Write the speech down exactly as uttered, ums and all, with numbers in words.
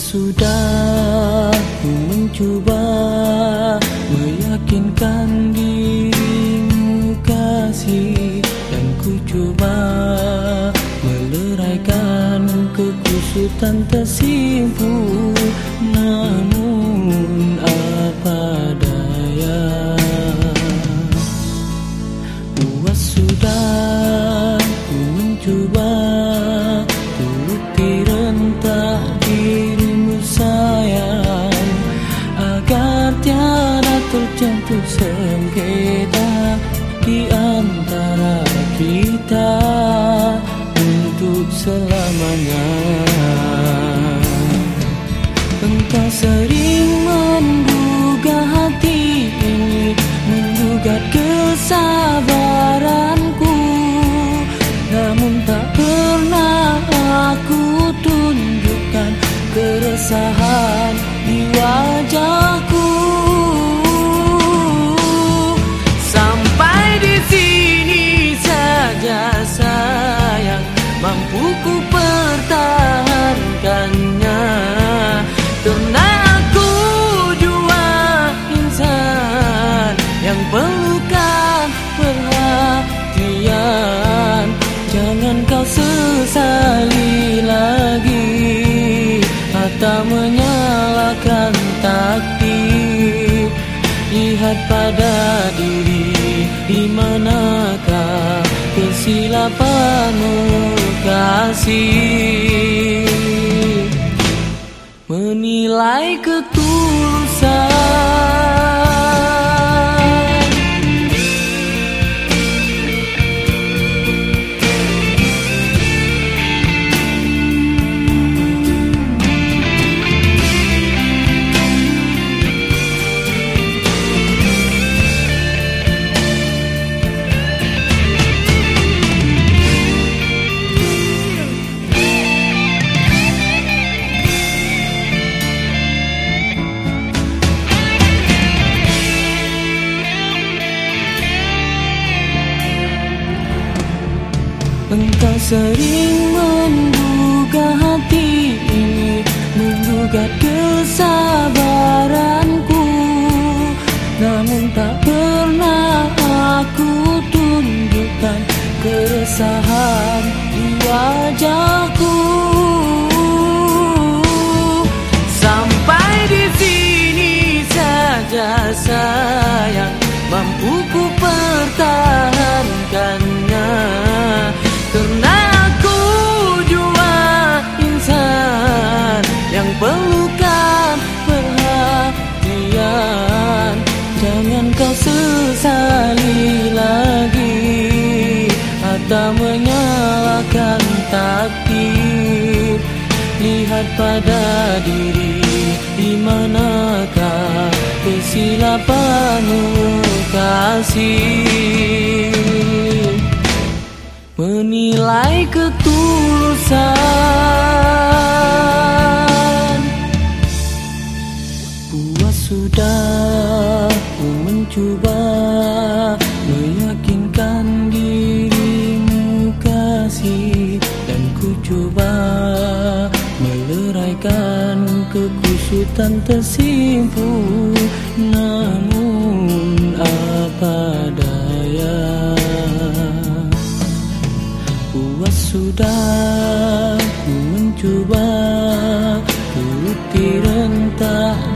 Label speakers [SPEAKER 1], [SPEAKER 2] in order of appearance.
[SPEAKER 1] Sudah ku mencoba meyakinkan dirimu kasih, dan ku coba meleraikan kekusutan tersimpu, namun apa daya. Puas sudah ku mencoba turuti rentak dirimu sayang, agar tiada terjatuh sengketa di antara kita untuk selamanya. Engkau sering menduga hati ini, menduga kesabaranku, namun tak pernah aku tunjukkan keresahan di wajahku. Sampai di sini saja sayang, mampu ku pertahankannya, karena aku jua insan yang perlukan perhatian. Jangan kau sesali lagi atau menyalahkan takdir. Lihat pada diri, di manakah kesilapanmu kasih. Menilai ketulusan. Engkau sering menduga hati ini, menduga kesabaranku, namun tak pernah aku tunjukkan keresahan di wajahku. Sampai di sini saja sayang, mampu ku pertahankannya, karena aku jua insan yang perlukan perhatian. Jangan kau sesali lagi atau menyalahkan takdir. Lihat pada diri, di manakah kesilapanmu kasih. Menilai ketulusan. Puas sudah ku mencoba meyakinkan dirimu kasih, dan ku coba meleraikan kekusutan tersimpu, namun apa daya. Puas sudah ku mencoba turuti rentak